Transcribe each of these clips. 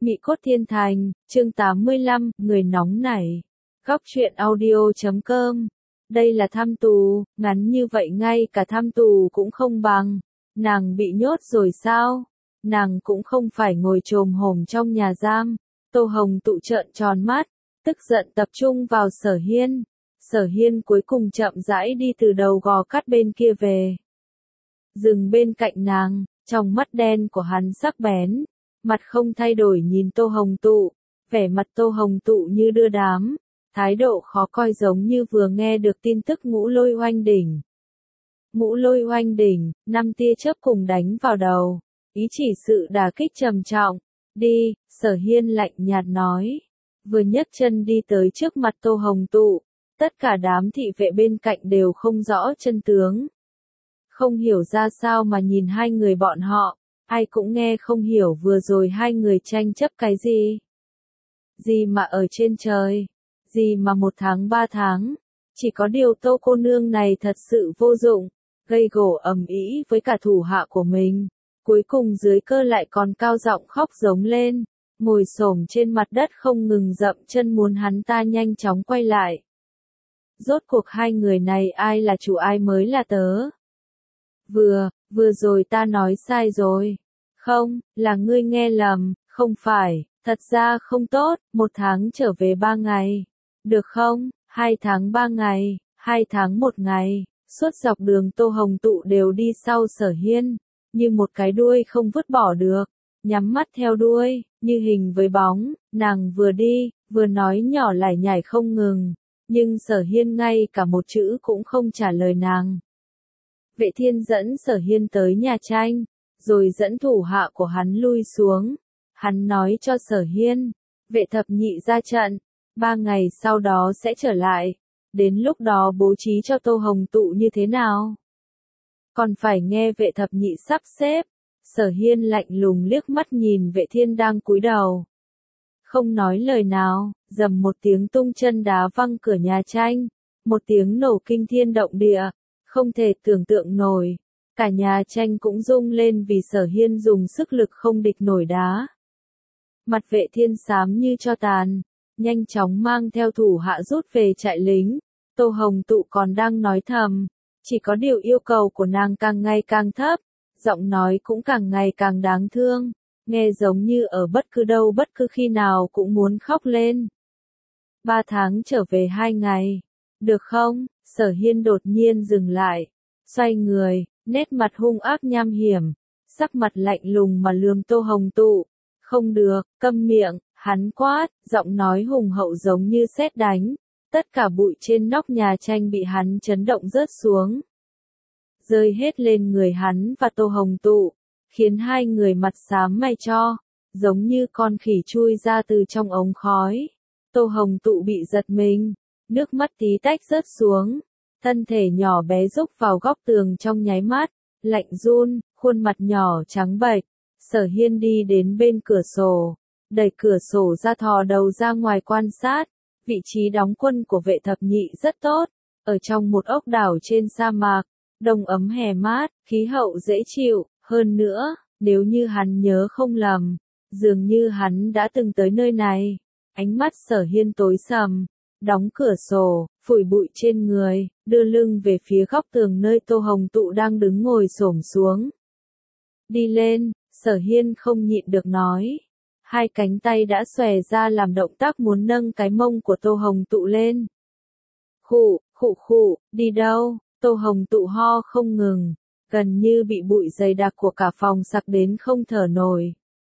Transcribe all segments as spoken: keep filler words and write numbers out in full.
Mị cốt thiên thành, chương tám mươi lăm, người nóng nảy. Góc truyện audio chấm com. Đây là thăm tù, ngắn như vậy ngay cả thăm tù cũng không bằng. Nàng bị nhốt rồi sao? Nàng cũng không phải ngồi chồm hổm trong nhà giam. Tô Hồng Tụ trợn tròn mắt, tức giận tập trung vào Sở Hiên. Sở Hiên cuối cùng chậm rãi đi từ đầu gò cắt bên kia về. Dừng bên cạnh nàng, trong mắt đen của hắn sắc bén. Mặt không thay đổi nhìn Tô Hồng Tụ, vẻ mặt Tô Hồng Tụ như đưa đám, thái độ khó coi giống như vừa nghe được tin tức ngũ lôi oanh đỉnh. Ngũ lôi oanh đỉnh, năm tia chớp cùng đánh vào đầu, ý chỉ sự đả kích trầm trọng. Đi, Sở Hiên lạnh nhạt nói, vừa nhấc chân đi tới trước mặt Tô Hồng Tụ, tất cả đám thị vệ bên cạnh đều không rõ chân tướng. Không hiểu ra sao mà nhìn hai người bọn họ. Ai cũng nghe không hiểu vừa rồi hai người tranh chấp cái gì. Gì mà ở trên trời, gì mà một tháng ba tháng. Chỉ có điều Tô cô nương này thật sự vô dụng, gây gổ ầm ĩ với cả thủ hạ của mình. Cuối cùng dưới cơ lại còn cao giọng khóc giống lên, ngồi xổm trên mặt đất không ngừng dậm chân muốn hắn ta nhanh chóng quay lại. Rốt cuộc hai người này ai là chủ ai mới là tớ? Vừa, vừa rồi ta nói sai rồi. Không, là ngươi nghe lầm, không phải, thật ra không tốt, một tháng trở về ba ngày. Được không, hai tháng ba ngày, hai tháng một ngày, suốt dọc đường Tô Hồng Tụ đều đi sau Sở Hiên, như một cái đuôi không vứt bỏ được, nhắm mắt theo đuôi, như hình với bóng, nàng vừa đi, vừa nói nhỏ lải nhải không ngừng, nhưng Sở Hiên ngay cả một chữ cũng không trả lời nàng. Vệ Thiên dẫn Sở Hiên tới nhà tranh, rồi dẫn thủ hạ của hắn lui xuống. Hắn nói cho Sở Hiên, vệ thập nhị ra trận, ba ngày sau đó sẽ trở lại, đến lúc đó bố trí cho Tô Hồng Tụ như thế nào? Còn phải nghe vệ thập nhị sắp xếp. Sở Hiên lạnh lùng liếc mắt nhìn Vệ Thiên đang cúi đầu. Không nói lời nào, dầm một tiếng tung chân đá văng cửa nhà tranh, một tiếng nổ kinh thiên động địa, không thể tưởng tượng nổi. Cả nhà tranh cũng rung lên vì Sở Hiên dùng sức lực không địch nổi đá. Mặt Vệ Thiên xám như tro tàn, nhanh chóng mang theo thủ hạ rút về trại lính. Tô Hồng Tụ còn đang nói thầm, chỉ có điều yêu cầu của nàng càng ngày càng thấp, giọng nói cũng càng ngày càng đáng thương, nghe giống như ở bất cứ đâu bất cứ khi nào cũng muốn khóc lên. Ba tháng trở về hai ngày, được không? Sở Hiên đột nhiên dừng lại, xoay người. Nét mặt hung ác nham hiểm, sắc mặt lạnh lùng mà lườm Tô Hồng Tụ. Không được, câm miệng, hắn quát, giọng nói hùng hậu giống như sét đánh. Tất cả bụi trên nóc nhà tranh bị hắn chấn động rớt xuống, rơi hết lên người hắn và Tô Hồng Tụ, khiến hai người mặt xám mày cho, giống như con khỉ chui ra từ trong ống khói. Tô Hồng Tụ bị giật mình, nước mắt tí tách rớt xuống. Thân thể nhỏ bé rúc vào góc tường trong nháy mắt, lạnh run, khuôn mặt nhỏ trắng bệch. Sở Hiên đi đến bên cửa sổ, đẩy cửa sổ ra thò đầu ra ngoài quan sát. Vị trí đóng quân của vệ thập nhị rất tốt, ở trong một ốc đảo trên sa mạc, đông ấm hè mát, khí hậu dễ chịu. Hơn nữa, nếu như hắn nhớ không lầm, dường như hắn đã từng tới nơi này. Ánh mắt Sở Hiên tối sầm, đóng cửa sổ, phủi bụi trên người, đưa lưng về phía góc tường nơi Tô Hồng Tụ đang đứng ngồi xổm xuống. Đi lên, Sở Hiên không nhịn được nói. Hai cánh tay đã xòe ra làm động tác muốn nâng cái mông của Tô Hồng Tụ lên. Khụ, khụ khụ, đi đâu? Tô Hồng Tụ ho không ngừng, gần như bị bụi dày đặc của cả phòng sặc đến không thở nổi.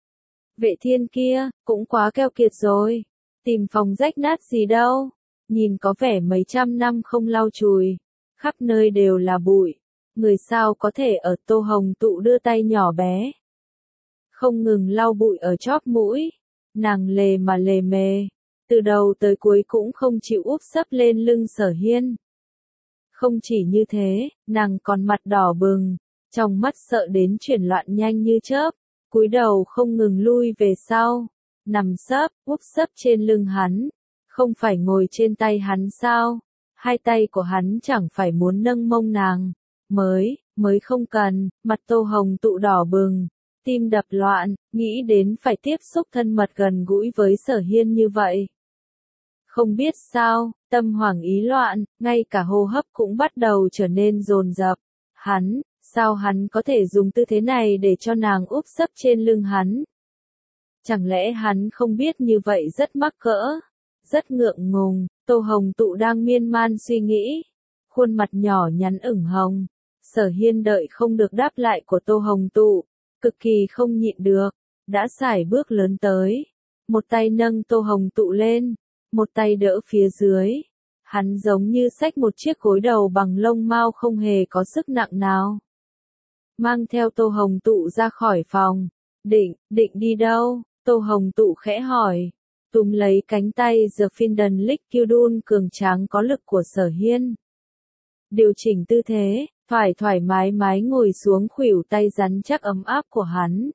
Vệ Thiên kia, cũng quá keo kiệt rồi. Tìm phòng rách nát gì đâu, nhìn có vẻ mấy trăm năm không lau chùi, khắp nơi đều là bụi, người sao có thể ở? Tô Hồng Tụ đưa tay nhỏ bé, không ngừng lau bụi ở chóp mũi, nàng lề mà lề mề, từ đầu tới cuối cũng không chịu úp sấp lên lưng Sở Hiên. Không chỉ như thế, nàng còn mặt đỏ bừng, trong mắt sợ đến chuyển loạn nhanh như chớp, cúi đầu không ngừng lui về sau. Nằm sấp, úp sấp trên lưng hắn, không phải ngồi trên tay hắn sao? Hai tay của hắn chẳng phải muốn nâng mông nàng, mới, mới không cần. Mặt Tô Hồng Tụ đỏ bừng, tim đập loạn, nghĩ đến phải tiếp xúc thân mật gần gũi với Sở Hiên như vậy. Không biết sao, tâm hoảng ý loạn, ngay cả hô hấp cũng bắt đầu trở nên dồn dập. Hắn, sao hắn có thể dùng tư thế này để cho nàng úp sấp trên lưng hắn? Chẳng lẽ hắn không biết như vậy rất mắc cỡ, rất ngượng ngùng. Tô Hồng Tụ đang miên man suy nghĩ, khuôn mặt nhỏ nhắn ửng hồng. Sở Hiên đợi không được đáp lại của Tô Hồng Tụ, cực kỳ không nhịn được, đã sải bước lớn tới, một tay nâng Tô Hồng Tụ lên, một tay đỡ phía dưới. Hắn giống như xách một chiếc gối đầu bằng lông mao không hề có sức nặng nào. Mang theo Tô Hồng Tụ ra khỏi phòng. Định, định đi đâu? Tô Hồng Tụ khẽ hỏi. Túm lấy cánh tay The Finden Liquidun cường tráng có lực của Sở Hiên. Điều chỉnh tư thế, phải thoải mái mái ngồi xuống khuỷu tay rắn chắc ấm áp của hắn.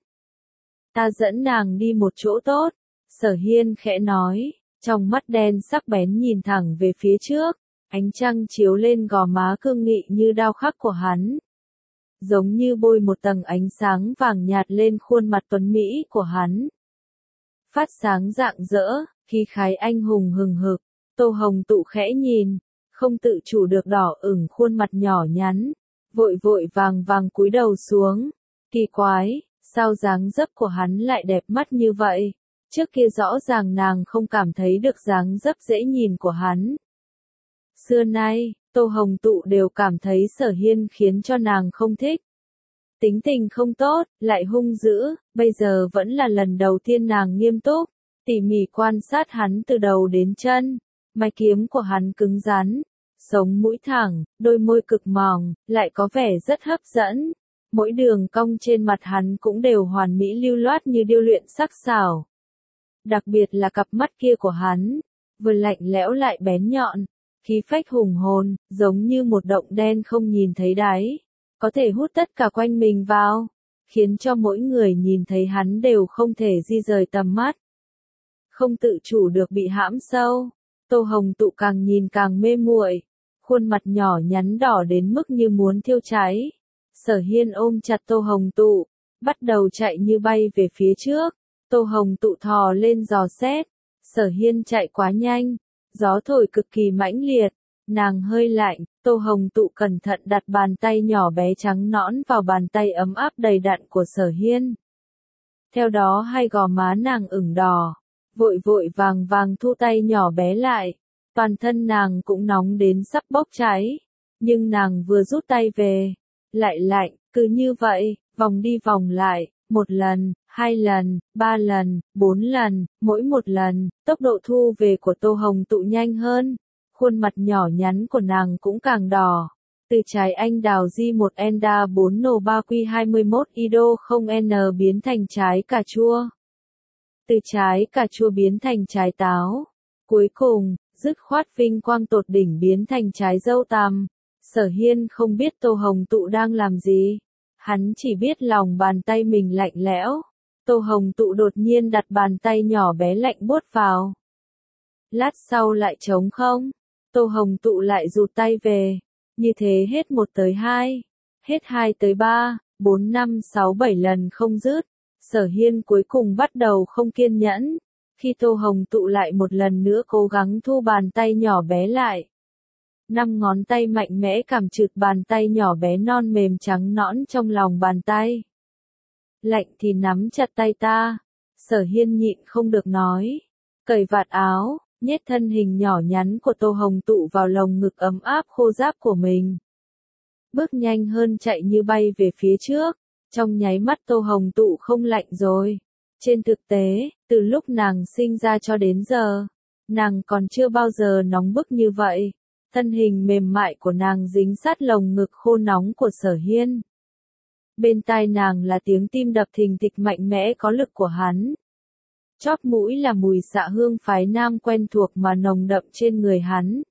Ta dẫn nàng đi một chỗ tốt, Sở Hiên khẽ nói, trong mắt đen sắc bén nhìn thẳng về phía trước, ánh trăng chiếu lên gò má cương nghị như đao khắc của hắn. Giống như bôi một tầng ánh sáng vàng nhạt lên khuôn mặt tuấn mỹ của hắn. Phát sáng rạng rỡ, khí khái anh hùng hừng hực. Tô Hồng Tụ khẽ nhìn, không tự chủ được đỏ ửng khuôn mặt nhỏ nhắn, vội vội vàng vàng cúi đầu xuống. Kỳ quái, sao dáng dấp của hắn lại đẹp mắt như vậy? Trước kia rõ ràng nàng không cảm thấy được dáng dấp dễ nhìn của hắn. Xưa nay, Tô Hồng Tụ đều cảm thấy Sở Hiên khiến cho nàng không thích. Tính tình không tốt, lại hung dữ, bây giờ vẫn là lần đầu tiên nàng nghiêm túc, tỉ mỉ quan sát hắn từ đầu đến chân. Mái kiếm của hắn cứng rắn, sống mũi thẳng, đôi môi cực mỏng, lại có vẻ rất hấp dẫn. Mỗi đường cong trên mặt hắn cũng đều hoàn mỹ lưu loát như điêu luyện sắc sảo. Đặc biệt là cặp mắt kia của hắn, vừa lạnh lẽo lại bén nhọn, khí phách hùng hồn, giống như một động đen không nhìn thấy đáy, có thể hút tất cả quanh mình vào, khiến cho mỗi người nhìn thấy hắn đều không thể di rời tầm mắt. Không tự chủ được bị hãm sâu, Tô Hồng Tụ càng nhìn càng mê muội, khuôn mặt nhỏ nhắn đỏ đến mức như muốn thiêu cháy. Sở Hiên ôm chặt Tô Hồng Tụ, bắt đầu chạy như bay về phía trước. Tô Hồng Tụ thò lên dò xét, Sở Hiên chạy quá nhanh, gió thổi cực kỳ mãnh liệt, nàng hơi lạnh, Tô Hồng Tụ cẩn thận đặt bàn tay nhỏ bé trắng nõn vào bàn tay ấm áp đầy đặn của Sở Hiên. Theo đó hai gò má nàng ửng đỏ, vội vội vàng vàng thu tay nhỏ bé lại, toàn thân nàng cũng nóng đến sắp bốc cháy, nhưng nàng vừa rút tay về, lại lạnh, cứ như vậy, vòng đi vòng lại. Một lần, hai lần, ba lần, bốn lần, mỗi một lần, tốc độ thu về của Tô Hồng Tụ nhanh hơn, khuôn mặt nhỏ nhắn của nàng cũng càng đỏ. Từ trái anh đào G một Enda bốn Nô ba Q hai mốt Ido không N biến thành trái cà chua. Từ trái cà chua biến thành trái táo. Cuối cùng, dứt khoát vinh quang tột đỉnh biến thành trái dâu tằm. Sở Hiên không biết Tô Hồng Tụ đang làm gì. Hắn chỉ biết lòng bàn tay mình lạnh lẽo. Tô Hồng Tụ đột nhiên đặt bàn tay nhỏ bé lạnh buốt vào. Lát sau lại trống không. Tô Hồng Tụ lại rụt tay về. Như thế hết một tới hai. Hết hai tới ba, bốn năm sáu bảy lần không dứt. Sở Hiên cuối cùng bắt đầu không kiên nhẫn. Khi Tô Hồng Tụ lại một lần nữa cố gắng thu bàn tay nhỏ bé lại. Năm ngón tay mạnh mẽ cảm chực bàn tay nhỏ bé non mềm trắng nõn trong lòng bàn tay. Lạnh thì nắm chặt tay ta. Sở Hiên nhịn không được nói. Cởi vạt áo, nhét thân hình nhỏ nhắn của Tô Hồng Tụ vào lồng ngực ấm áp khô ráp của mình. Bước nhanh hơn chạy như bay về phía trước. Trong nháy mắt Tô Hồng Tụ không lạnh rồi. Trên thực tế, từ lúc nàng sinh ra cho đến giờ, nàng còn chưa bao giờ nóng bức như vậy. Thân hình mềm mại của nàng dính sát lồng ngực khô nóng của Sở Hiên. Bên tai nàng là tiếng tim đập thình thịch mạnh mẽ có lực của hắn. Chóp mũi là mùi xạ hương phái nam quen thuộc mà nồng đậm trên người hắn.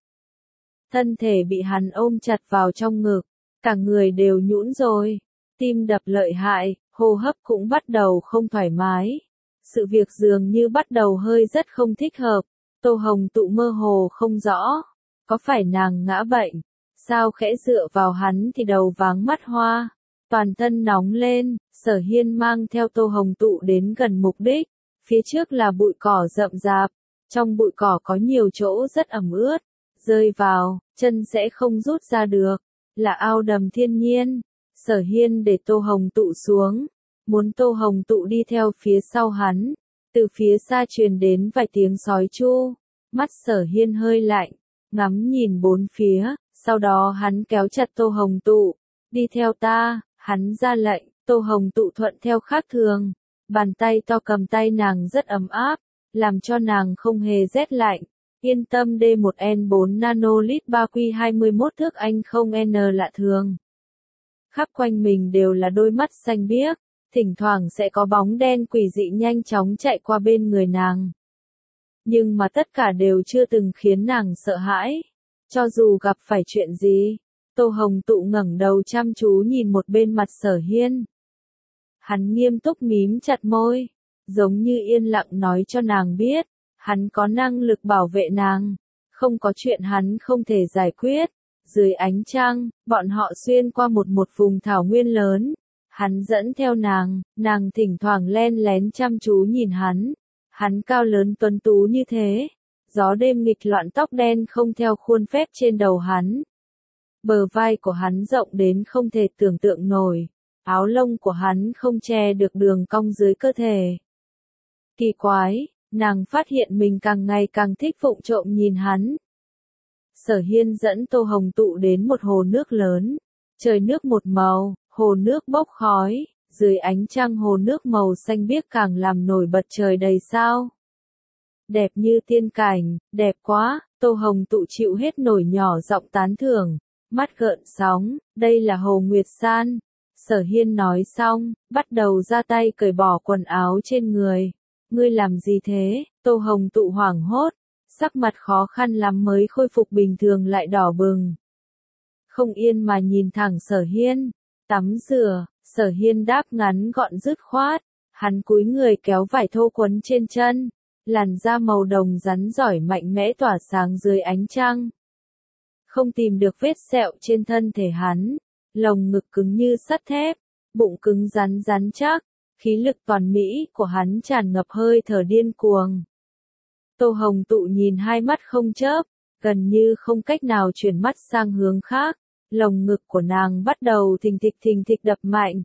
Thân thể bị hắn ôm chặt vào trong ngực, cả người đều nhũn rồi, tim đập lợi hại, hô hấp cũng bắt đầu không thoải mái. Sự việc dường như bắt đầu hơi rất không thích hợp, Tô Hồng Tụ mơ hồ không rõ. Có phải nàng ngã bệnh? Sao khẽ dựa vào hắn thì đầu váng mắt hoa? Toàn thân nóng lên, Sở Hiên mang theo Tô Hồng Tụ đến gần mục đích. Phía trước là bụi cỏ rậm rạp, trong bụi cỏ có nhiều chỗ rất ẩm ướt, rơi vào, chân sẽ không rút ra được, là ao đầm thiên nhiên. Sở Hiên để Tô Hồng Tụ xuống, muốn Tô Hồng Tụ đi theo phía sau hắn. Từ phía xa truyền đến vài tiếng sói chu, mắt Sở Hiên hơi lạnh, ngắm nhìn bốn phía, sau đó hắn kéo chặt Tô Hồng Tụ, đi theo ta, hắn ra lệnh, Tô Hồng Tụ thuận theo khác thường, bàn tay to cầm tay nàng rất ấm áp, làm cho nàng không hề rét lạnh. Yên tâm, D một N bốn nanolit ba Q hai mươi mốt thước anh không N lạ thường. Khắp quanh mình đều là đôi mắt xanh biếc, thỉnh thoảng sẽ có bóng đen quỷ dị nhanh chóng chạy qua bên người nàng. Nhưng mà tất cả đều chưa từng khiến nàng sợ hãi. Cho dù gặp phải chuyện gì, Tô Hồng Tụ ngẩng đầu chăm chú nhìn một bên mặt Sở Hiên. Hắn nghiêm túc mím chặt môi, giống như yên lặng nói cho nàng biết, hắn có năng lực bảo vệ nàng, không có chuyện hắn không thể giải quyết. Dưới ánh trăng, bọn họ xuyên qua một một vùng thảo nguyên lớn. Hắn dẫn theo nàng, nàng thỉnh thoảng len lén chăm chú nhìn hắn. Hắn cao lớn tuấn tú như thế, gió đêm nghịch loạn tóc đen không theo khuôn phép trên đầu hắn. Bờ vai của hắn rộng đến không thể tưởng tượng nổi, áo lông của hắn không che được đường cong dưới cơ thể. Kỳ quái, nàng phát hiện mình càng ngày càng thích vụng trộm nhìn hắn. Sở Hiên dẫn Tô Hồng Tụ đến một hồ nước lớn, trời nước một màu, hồ nước bốc khói, dưới ánh trăng hồ nước màu xanh biếc càng làm nổi bật trời đầy sao. Đẹp như tiên cảnh, đẹp quá, Tô Hồng Tụ chịu hết nổi nhỏ giọng tán thưởng, mắt gợn sóng, đây là hồ Nguyệt San. Sở Hiên nói xong, bắt đầu ra tay cởi bỏ quần áo trên người. Ngươi làm gì thế? Tô Hồng Tụ hoảng hốt, sắc mặt khó khăn lắm mới khôi phục bình thường lại đỏ bừng. Không yên mà nhìn thẳng Sở Hiên, tắm rửa, Sở Hiên đáp ngắn gọn dứt khoát, hắn cúi người kéo vải thô quấn trên chân, làn da màu đồng rắn giỏi mạnh mẽ tỏa sáng dưới ánh trăng. Không tìm được vết sẹo trên thân thể hắn, lồng ngực cứng như sắt thép, bụng cứng rắn rắn chắc, khí lực toàn mỹ của hắn tràn ngập hơi thở điên cuồng. Tô Hồng Tụ nhìn hai mắt không chớp, gần như không cách nào chuyển mắt sang hướng khác, lồng ngực của nàng bắt đầu thình thịch thình thịch đập mạnh.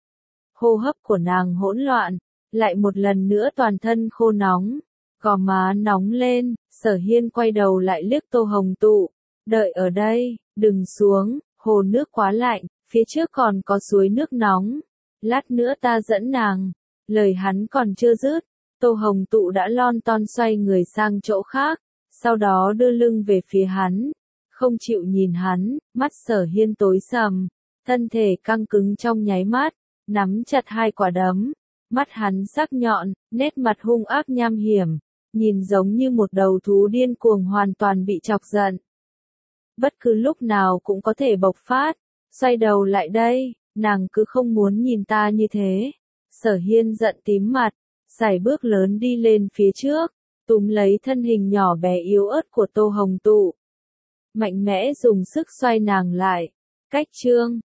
Hô hấp của nàng hỗn loạn, lại một lần nữa toàn thân khô nóng, gò má nóng lên. Sở Hiên quay đầu lại liếc Tô Hồng Tụ, đợi ở đây, đừng xuống, hồ nước quá lạnh, phía trước còn có suối nước nóng, lát nữa ta dẫn nàng. Lời hắn còn chưa dứt, Tô Hồng Tụ đã lon ton xoay người sang chỗ khác, sau đó đưa lưng về phía hắn, không chịu nhìn hắn. Mắt Sở Hiên tối sầm, thân thể căng cứng trong nháy mắt, nắm chặt hai quả đấm, mắt hắn sắc nhọn, nét mặt hung ác nham hiểm, nhìn giống như một đầu thú điên cuồng hoàn toàn bị chọc giận. Bất cứ lúc nào cũng có thể bộc phát. Xoay đầu lại đây, nàng cứ không muốn nhìn ta như thế. Sở Hiên giận tím mặt, sải bước lớn đi lên phía trước, túm lấy thân hình nhỏ bé yếu ớt của Tô Hồng Tụ. Mạnh mẽ dùng sức xoay nàng lại. Cách chương